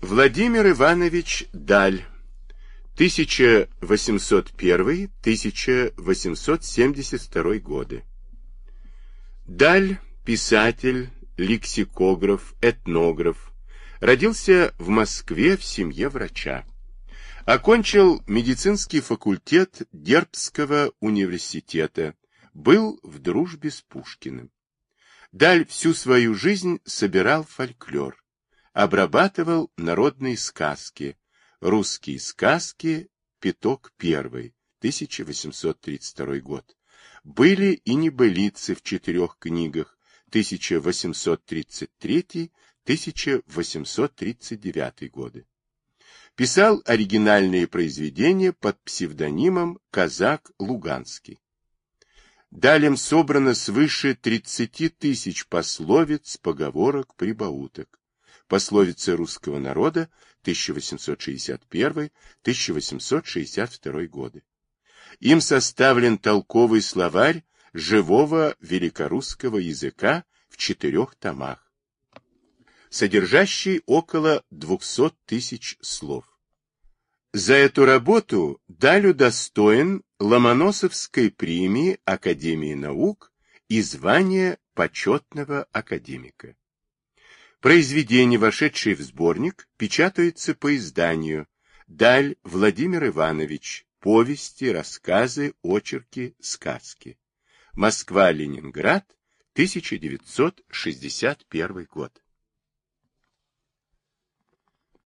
Владимир Иванович Даль, 1801-1872 годы. Даль – писатель, лексикограф, этнограф. Родился в Москве в семье врача. Окончил медицинский факультет Дербцкого университета. Был в дружбе с Пушкиным. Даль всю свою жизнь собирал фольклор. Обрабатывал народные сказки. Русские сказки, Пяток I, 1832 год. Были и небылицы в 4 книгах, 1833-1839 годы. Писал оригинальные произведения под псевдонимом Казак Луганский. Далем собрано свыше 30 тысяч пословиц, поговорок, прибауток. Пословицы русского народа 1861-1862 годы. Им составлен толковый словарь живого великорусского языка в 4 томах, содержащий около 200 тысяч слов. За эту работу Даль удостоен Ломоносовской премии Академии наук и звания почетного академика. Произведения, вошедшие в сборник, печатаются по изданию Даль Владимир Иванович. Повести, рассказы, очерки, сказки. Москва-Ленинград, 1961 год.